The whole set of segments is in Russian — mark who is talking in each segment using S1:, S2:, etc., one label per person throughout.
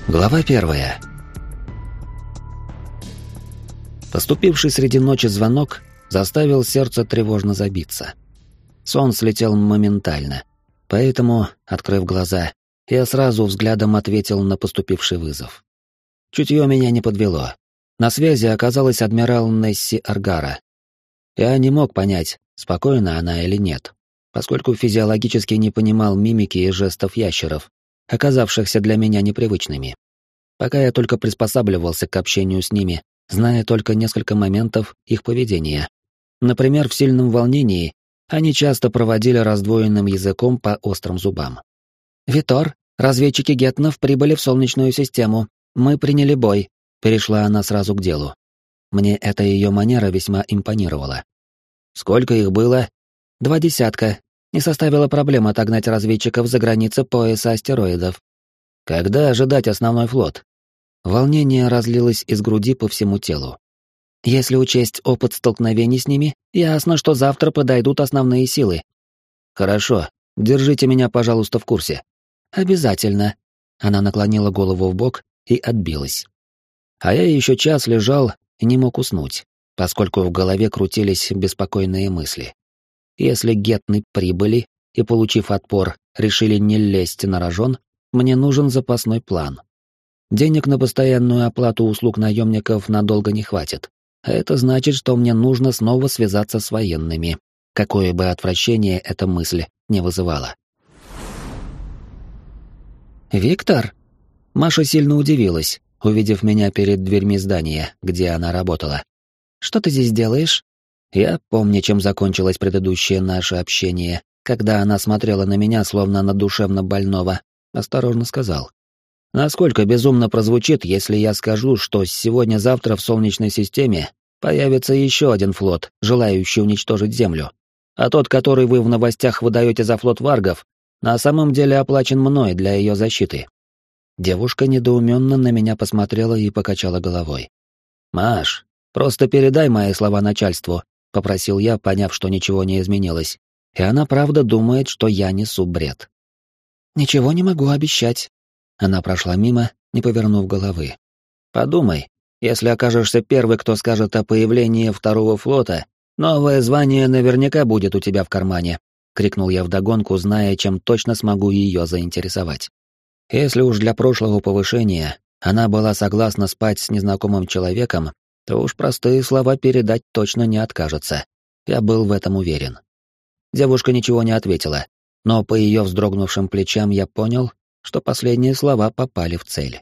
S1: Глава 1. Поступивший среди ночи звонок заставил сердце тревожно забиться. Сон слетел моментально, поэтому, открыв глаза, я сразу взглядом ответил на поступивший вызов. Чутье меня не подвело. На связи оказалась адмирал Несси Аргара. Я не мог понять, спокойна она или нет, поскольку физиологически не понимал мимики и жестов ящеров, оказавшихся для меня непривычными. Пока я только приспосабливался к общению с ними, зная только несколько моментов их поведения. Например, в сильном волнении они часто проводили раздвоенным языком по острым зубам. «Витор, разведчики Гетнов прибыли в Солнечную систему. Мы приняли бой», — перешла она сразу к делу. Мне эта ее манера весьма импонировала. «Сколько их было?» 2 десятка. Не составило проблем отогнать разведчиков за границы пояса астероидов. Когда ожидать основной флот? Волнение разлилось из груди по всему телу. Если учесть опыт столкновений с ними, ясно, что завтра подойдут основные силы. Хорошо, держите меня, пожалуйста, в курсе. Обязательно. Она наклонила голову вбок и отбилась. А я еще час лежал и не мог уснуть, поскольку в голове крутились беспокойные мысли. Если гетны прибыли и, получив отпор, решили не лезть на рожон, мне нужен запасной план. Денег на постоянную оплату услуг наемников надолго не хватит, а это значит, что мне нужно снова связаться с военными, какое бы отвращение эта мысль не вызывала. «Виктор?» Маша сильно удивилась, увидев меня перед дверьми здания, где она работала. «Что ты здесь делаешь?» Я, помня, чем закончилось предыдущее наше общение, когда она смотрела на меня, словно на душевно больного, осторожно сказал. «Насколько безумно прозвучит, если я скажу, что сегодня-завтра в Солнечной системе появится еще один флот, желающий уничтожить Землю, а тот, который вы в новостях выдаете за флот варгов, на самом деле оплачен мной для ее защиты». Девушка недоуменно на меня посмотрела и покачала головой. «Маш, просто передай мои слова начальству», — попросил я, поняв, что ничего не изменилось. И она правда думает, что я несу бред. «Ничего не могу обещать». Она прошла мимо, не повернув головы. «Подумай, если окажешься первый, кто скажет о появлении второго флота, новое звание наверняка будет у тебя в кармане», — крикнул я вдогонку, зная, чем точно смогу ее заинтересовать. Если уж для прошлого повышения она была согласна спать с незнакомым человеком, то уж простые слова передать точно не откажется. Я был в этом уверен. Девушка ничего не ответила, но по ее вздрогнувшим плечам я понял, что последние слова попали в цель.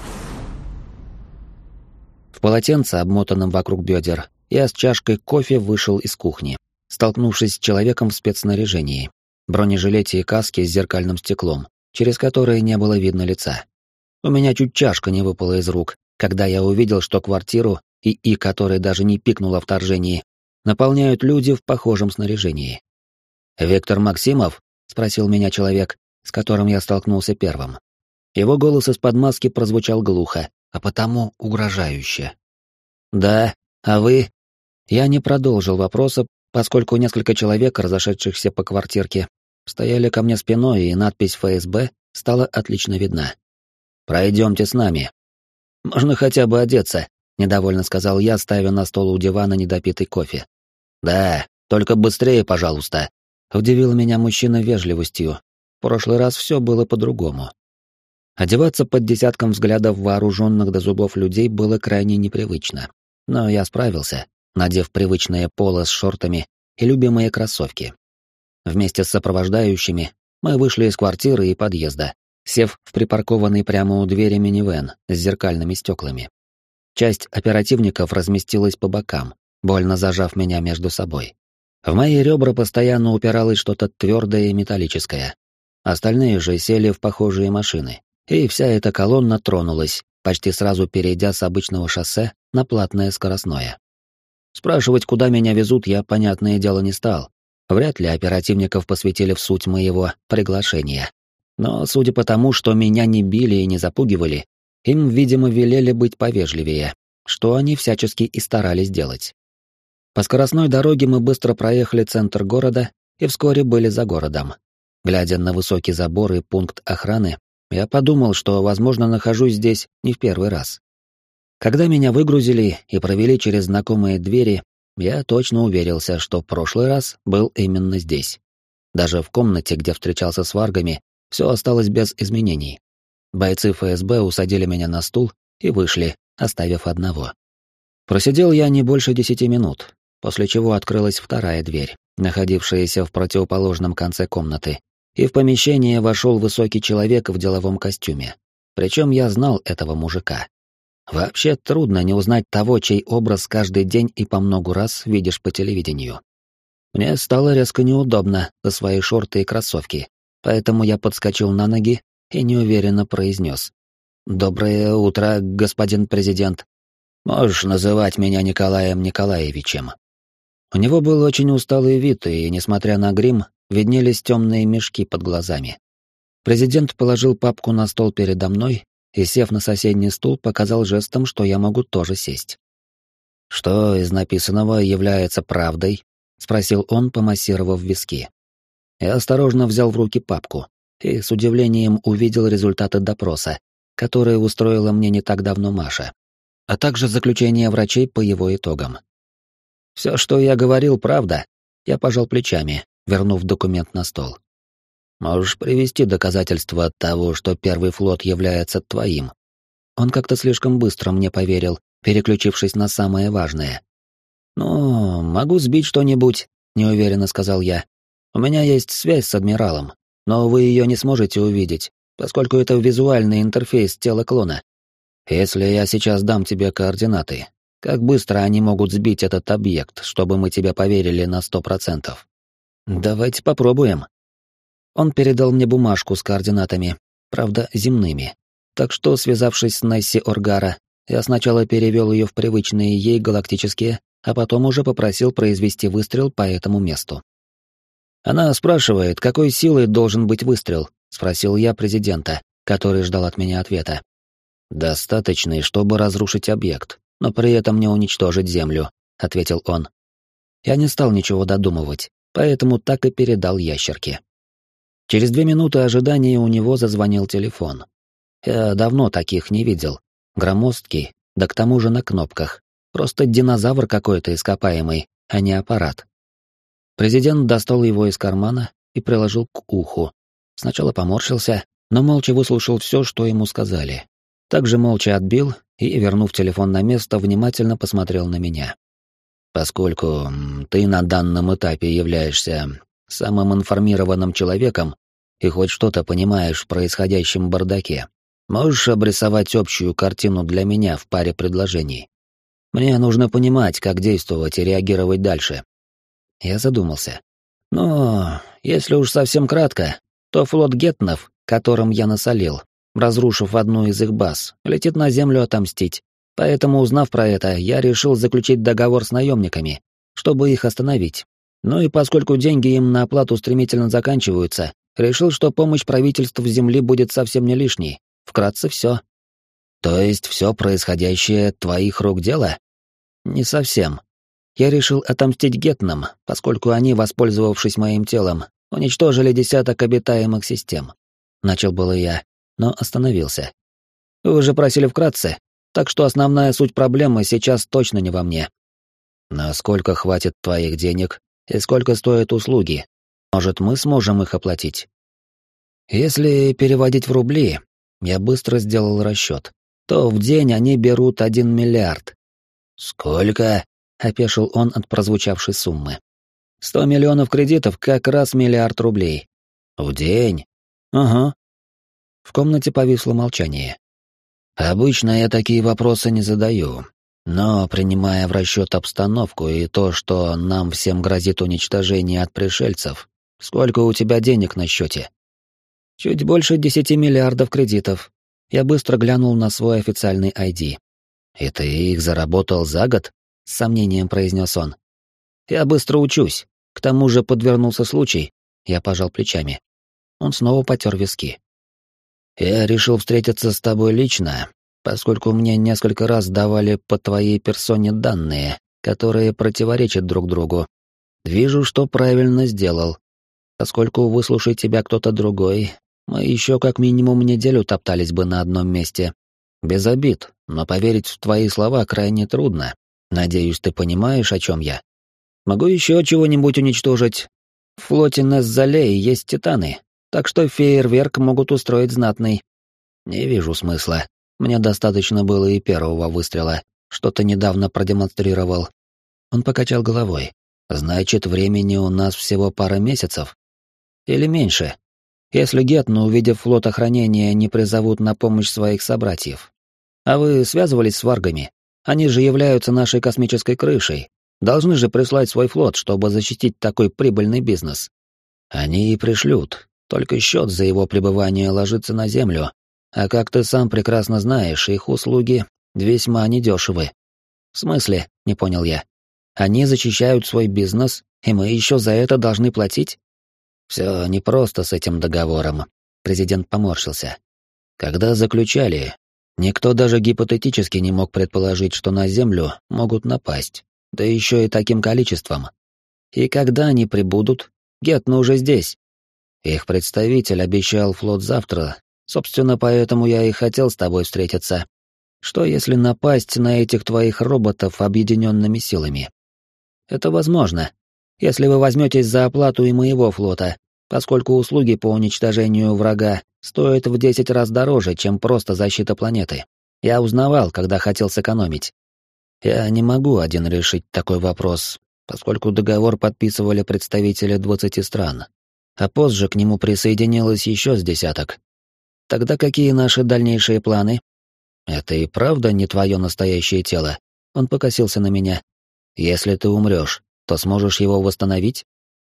S1: В полотенце, обмотанном вокруг бедер, я с чашкой кофе вышел из кухни, столкнувшись с человеком в спецснаряжении, бронежилете и каске с зеркальным стеклом, через которое не было видно лица. У меня чуть чашка не выпала из рук, когда я увидел, что квартиру, и которая даже не пикнула в вторжении, наполняют люди в похожем снаряжении. «Виктор Максимов?» — спросил меня человек, с которым я столкнулся первым. Его голос из-под маски прозвучал глухо, а потому угрожающе. «Да, а вы?» Я не продолжил вопроса, поскольку несколько человек, разошедшихся по квартирке, стояли ко мне спиной, и надпись «ФСБ» стала отлично видна. «Пройдемте с нами». «Можно хотя бы одеться», — недовольно сказал я, ставя на стол у дивана недопитый кофе. «Да, только быстрее, пожалуйста», — удивил меня мужчина вежливостью. В прошлый раз все было по-другому. Одеваться под десятком взглядов вооруженных до зубов людей было крайне непривычно. Но я справился, надев привычное поло с шортами и любимые кроссовки. Вместе с сопровождающими мы вышли из квартиры и подъезда, сев в припаркованный прямо у двери минивэн с зеркальными стеклами. Часть оперативников разместилась по бокам, больно зажав меня между собой. В мои ребра постоянно упиралось что-то твердое и металлическое. Остальные же сели в похожие машины, и вся эта колонна тронулась, почти сразу перейдя с обычного шоссе на платное скоростное. Спрашивать, куда меня везут, я, понятное дело, не стал. Вряд ли оперативников посвятили в суть моего приглашения. Но, судя по тому, что меня не били и не запугивали, им, видимо, велели быть повежливее, что они всячески и старались делать. По скоростной дороге мы быстро проехали центр города и вскоре были за городом. Глядя на высокий забор и пункт охраны, Я подумал, что, возможно, нахожусь здесь не в первый раз. Когда меня выгрузили и провели через знакомые двери, я точно уверился, что прошлый раз был именно здесь. Даже в комнате, где встречался с варгами, все осталось без изменений. Бойцы ФСБ усадили меня на стул и вышли, оставив одного. Просидел я не больше 10 минут, после чего открылась вторая дверь, находившаяся в противоположном конце комнаты, и в помещение вошел высокий человек в деловом костюме. Причем я знал этого мужика. Вообще трудно не узнать того, чей образ каждый день и по многу раз видишь по телевидению. Мне стало резко неудобно за свои шорты и кроссовки, поэтому я подскочил на ноги и неуверенно произнес: «Доброе утро, господин президент. Можешь называть меня Николаем Николаевичем». У него был очень усталый вид, и, несмотря на грим, виднелись темные мешки под глазами. Президент положил папку на стол передо мной и, сев на соседний стул, показал жестом, что я могу тоже сесть. «Что из написанного является правдой?» — спросил он, помассировав виски. Я осторожно взял в руки папку и с удивлением увидел результаты допроса, которые устроила мне не так давно Маша, а также заключение врачей по его итогам. «Все, что я говорил, правда», — я пожал плечами, вернув документ на стол. «Можешь привести доказательства того, что Первый флот является твоим?» Он как-то слишком быстро мне поверил, переключившись на самое важное. «Ну, могу сбить что-нибудь», — неуверенно сказал я. «У меня есть связь с адмиралом, но вы ее не сможете увидеть, поскольку это визуальный интерфейс тела клона. Если я сейчас дам тебе координаты, как быстро они могут сбить этот объект, чтобы мы тебе поверили на 100%? Давайте попробуем». Он передал мне бумажку с координатами, правда, земными. Так что, связавшись с Несси Оргара, я сначала перевел ее в привычные ей галактические, а потом уже попросил произвести выстрел по этому месту. «Она спрашивает, какой силой должен быть выстрел?» — спросил я президента, который ждал от меня ответа. «Достаточный, чтобы разрушить объект, но при этом не уничтожить Землю», — ответил он. Я не стал ничего додумывать, поэтому так и передал ящерке. Через 2 минуты ожидания у него зазвонил телефон. Я давно таких не видел. Громоздкий, да к тому же на кнопках. Просто динозавр какой-то ископаемый, а не аппарат. Президент достал его из кармана и приложил к уху. Сначала поморщился, но молча выслушал все, что ему сказали. Также молча отбил и, вернув телефон на место, внимательно посмотрел на меня. «Поскольку ты на данном этапе являешься самым информированным человеком и хоть что-то понимаешь в происходящем бардаке, можешь обрисовать общую картину для меня в паре предложений? Мне нужно понимать, как действовать и реагировать дальше». Я задумался. Но если уж совсем кратко, то флот геттнов, которым я насолил, разрушив одну из их баз, летит на Землю отомстить. Поэтому, узнав про это, я решил заключить договор с наемниками, чтобы их остановить. Ну и поскольку деньги им на оплату стремительно заканчиваются, решил, что помощь правительству Земли будет совсем не лишней. Вкратце все. То есть все происходящее твоих рук дело? Не совсем. Я решил отомстить геттнам, поскольку они, воспользовавшись моим телом, уничтожили десяток обитаемых систем. Начал было я, но остановился. Вы уже просили вкратце, так что основная суть проблемы сейчас точно не во мне. Насколько хватит твоих денег и сколько стоят услуги? Может, мы сможем их оплатить? Если переводить в рубли, я быстро сделал расчет, то в день они берут 1 миллиард. Сколько? — опешил он от прозвучавшей суммы. 100 миллионов кредитов, как раз 1 миллиард рублей. В день? Ага. В комнате повисло молчание. Обычно я такие вопросы не задаю, но, принимая в расчет обстановку и то, что нам всем грозит уничтожение от пришельцев, сколько у тебя денег на счете? Чуть больше 10 миллиардов кредитов. Я быстро глянул на свой официальный ID. И ты их заработал за год? С сомнением произнес он. Я быстро учусь. К тому же подвернулся случай. Я пожал плечами. Он снова потер виски. Я решил встретиться с тобой лично, поскольку мне несколько раз давали по твоей персоне данные, которые противоречат друг другу. Вижу, что правильно сделал. Поскольку выслушай тебя кто-то другой, мы еще как минимум неделю топтались бы на одном месте. Без обид, но поверить в твои слова крайне трудно. Надеюсь, ты понимаешь, о чем я. Могу еще чего-нибудь уничтожить. В флоте Неззалей есть титаны, так что фейерверк могут устроить знатный. Не вижу смысла. Мне достаточно было и первого выстрела, что ты недавно продемонстрировал. Он покачал головой. Значит, времени у нас всего пара месяцев? Или меньше? Если Гетны, увидев флот охранения, не призовут на помощь своих собратьев. А вы связывались с варгами? Они же являются нашей космической крышей. Должны же прислать свой флот, чтобы защитить такой прибыльный бизнес. Они и пришлют, только счет за его пребывание ложится на землю. А как ты сам прекрасно знаешь, их услуги весьма недешевы. В смысле, не понял я. Они защищают свой бизнес, и мы еще за это должны платить? Все непросто с этим договором. Президент поморщился. Когда заключали, никто даже гипотетически не мог предположить, что на Землю могут напасть, да еще и таким количеством. И когда они прибудут? Гетны уже здесь. Их представитель обещал флот завтра, собственно, поэтому я и хотел с тобой встретиться. Что если напасть на этих твоих роботов объединенными силами? Это возможно, если вы возьметесь за оплату и моего флота, поскольку услуги по уничтожению врага стоят в 10 раз дороже, чем просто защита планеты. Я узнавал, когда хотел сэкономить. Я не могу один решить такой вопрос, поскольку договор подписывали представители 20 стран, а позже к нему присоединилось еще с десяток. Тогда какие наши дальнейшие планы? Это и правда не твое настоящее тело. Он покосился на меня. Если ты умрешь, то сможешь его восстановить?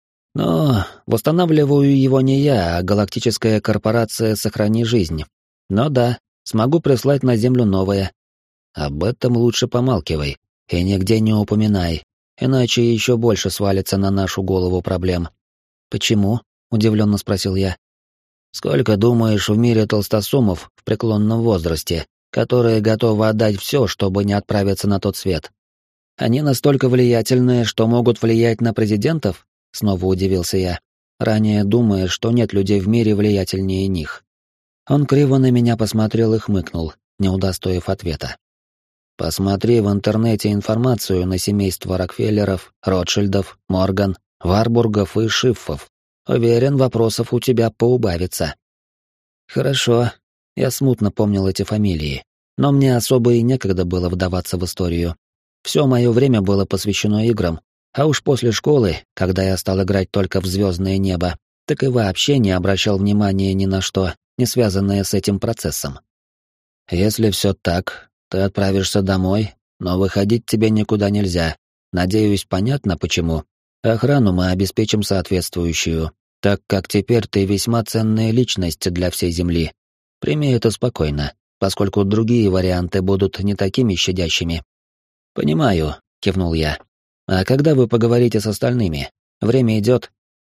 S1: Но восстанавливаю его не я, а галактическая корпорация «Сохрани жизнь». Но да, смогу прислать на Землю новое. Об этом лучше помалкивай и нигде не упоминай, иначе еще больше свалится на нашу голову проблем. «Почему?» — удивленно спросил я. «Сколько, думаешь, в мире толстосумов в преклонном возрасте, которые готовы отдать все, чтобы не отправиться на тот свет? Они настолько влиятельные, что могут влиять на президентов?» — снова удивился я, ранее думая, что нет людей в мире влиятельнее них. Он криво на меня посмотрел и хмыкнул, не удостоив ответа. «Посмотри в интернете информацию на семейство Рокфеллеров, Ротшильдов, Морган, Варбургов и Шиффов. Уверен, вопросов у тебя поубавится». Хорошо, я смутно помнил эти фамилии, но мне особо и некогда было вдаваться в историю. Все мое время было посвящено играм, а уж после школы, когда я стал играть только в звездное небо, так и вообще не обращал внимания ни на что, не связанное с этим процессом. Если все так, ты отправишься домой, но выходить тебе никуда нельзя. Надеюсь, понятно почему. Охрану мы обеспечим соответствующую, так как теперь ты весьма ценная личность для всей Земли. Прими это спокойно, поскольку другие варианты будут не такими щадящими. «Понимаю», — кивнул я. «А когда вы поговорите с остальными? Время идет».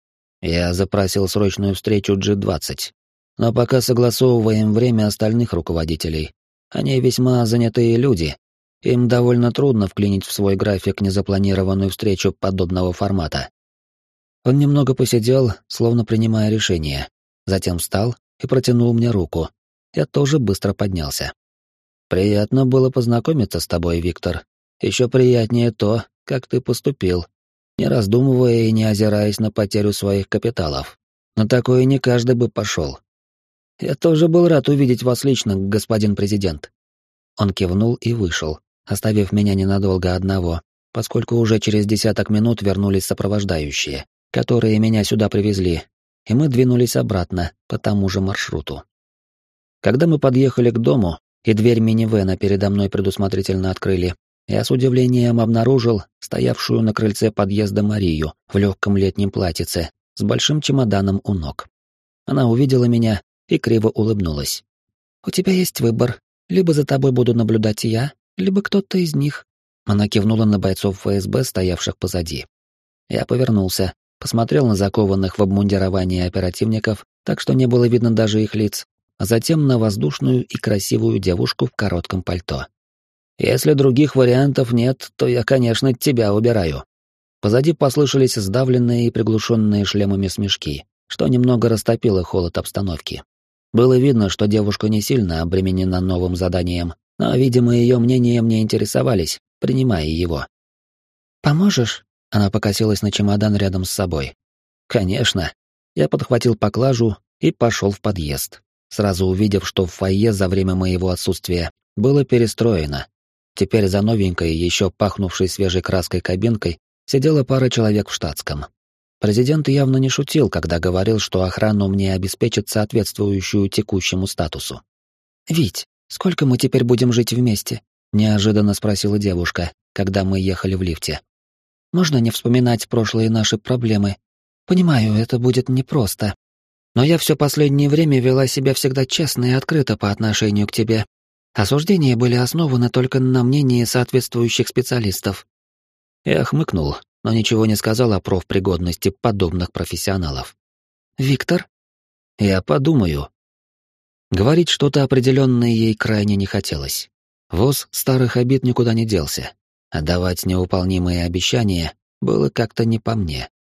S1: Я запросил срочную встречу G20, но пока согласовываем время остальных руководителей. Они весьма занятые люди. Им довольно трудно вклинить в свой график незапланированную встречу подобного формата. Он немного посидел, словно принимая решение, затем встал и протянул мне руку. Я тоже быстро поднялся. «Приятно было познакомиться с тобой, Виктор. Еще приятнее то, как ты поступил, не раздумывая и не озираясь на потерю своих капиталов. На такое не каждый бы пошел. Я тоже был рад увидеть вас лично, господин президент». Он кивнул и вышел, оставив меня ненадолго одного, поскольку уже через 10 минут вернулись сопровождающие, которые меня сюда привезли, и мы двинулись обратно по тому же маршруту. Когда мы подъехали к дому, и дверь минивэна передо мной предусмотрительно открыли, я с удивлением обнаружил стоявшую на крыльце подъезда Марию в легком летнем платьице с большим чемоданом у ног. Она увидела меня и криво улыбнулась. «У тебя есть выбор. Либо за тобой буду наблюдать я, либо кто-то из них». Она кивнула на бойцов ФСБ, стоявших позади. Я повернулся, посмотрел на закованных в обмундирование оперативников, так что не было видно даже их лиц, а затем на воздушную и красивую девушку в коротком пальто. «Если других вариантов нет, то я, конечно, тебя убираю». Позади послышались сдавленные и приглушенные шлемами смешки, что немного растопило холод обстановки. Было видно, что девушка не сильно обременена новым заданием, но, видимо, ее мнением не интересовались, принимая его. «Поможешь?» — она покосилась на чемодан рядом с собой. «Конечно». Я подхватил поклажу и пошел в подъезд, сразу увидев, что в фойе за время моего отсутствия было перестроено. Теперь за новенькой, еще пахнувшей свежей краской кабинкой, сидела пара человек в штатском. Президент явно не шутил, когда говорил, что охрану мне обеспечит соответствующую текущему статусу. «Вить, сколько мы теперь будем жить вместе?» — неожиданно спросила девушка, когда мы ехали в лифте. «Можно не вспоминать прошлые наши проблемы? Понимаю, это будет непросто. Но я все последнее время вела себя всегда честно и открыто по отношению к тебе. Осуждения были основаны только на мнении соответствующих специалистов». Я хмыкнул, но ничего не сказал о профпригодности подобных профессионалов. «Виктор?» «Я подумаю». Говорить что-то определенное ей крайне не хотелось. Воз старых обид никуда не делся, а давать невыполнимые обещания было как-то не по мне.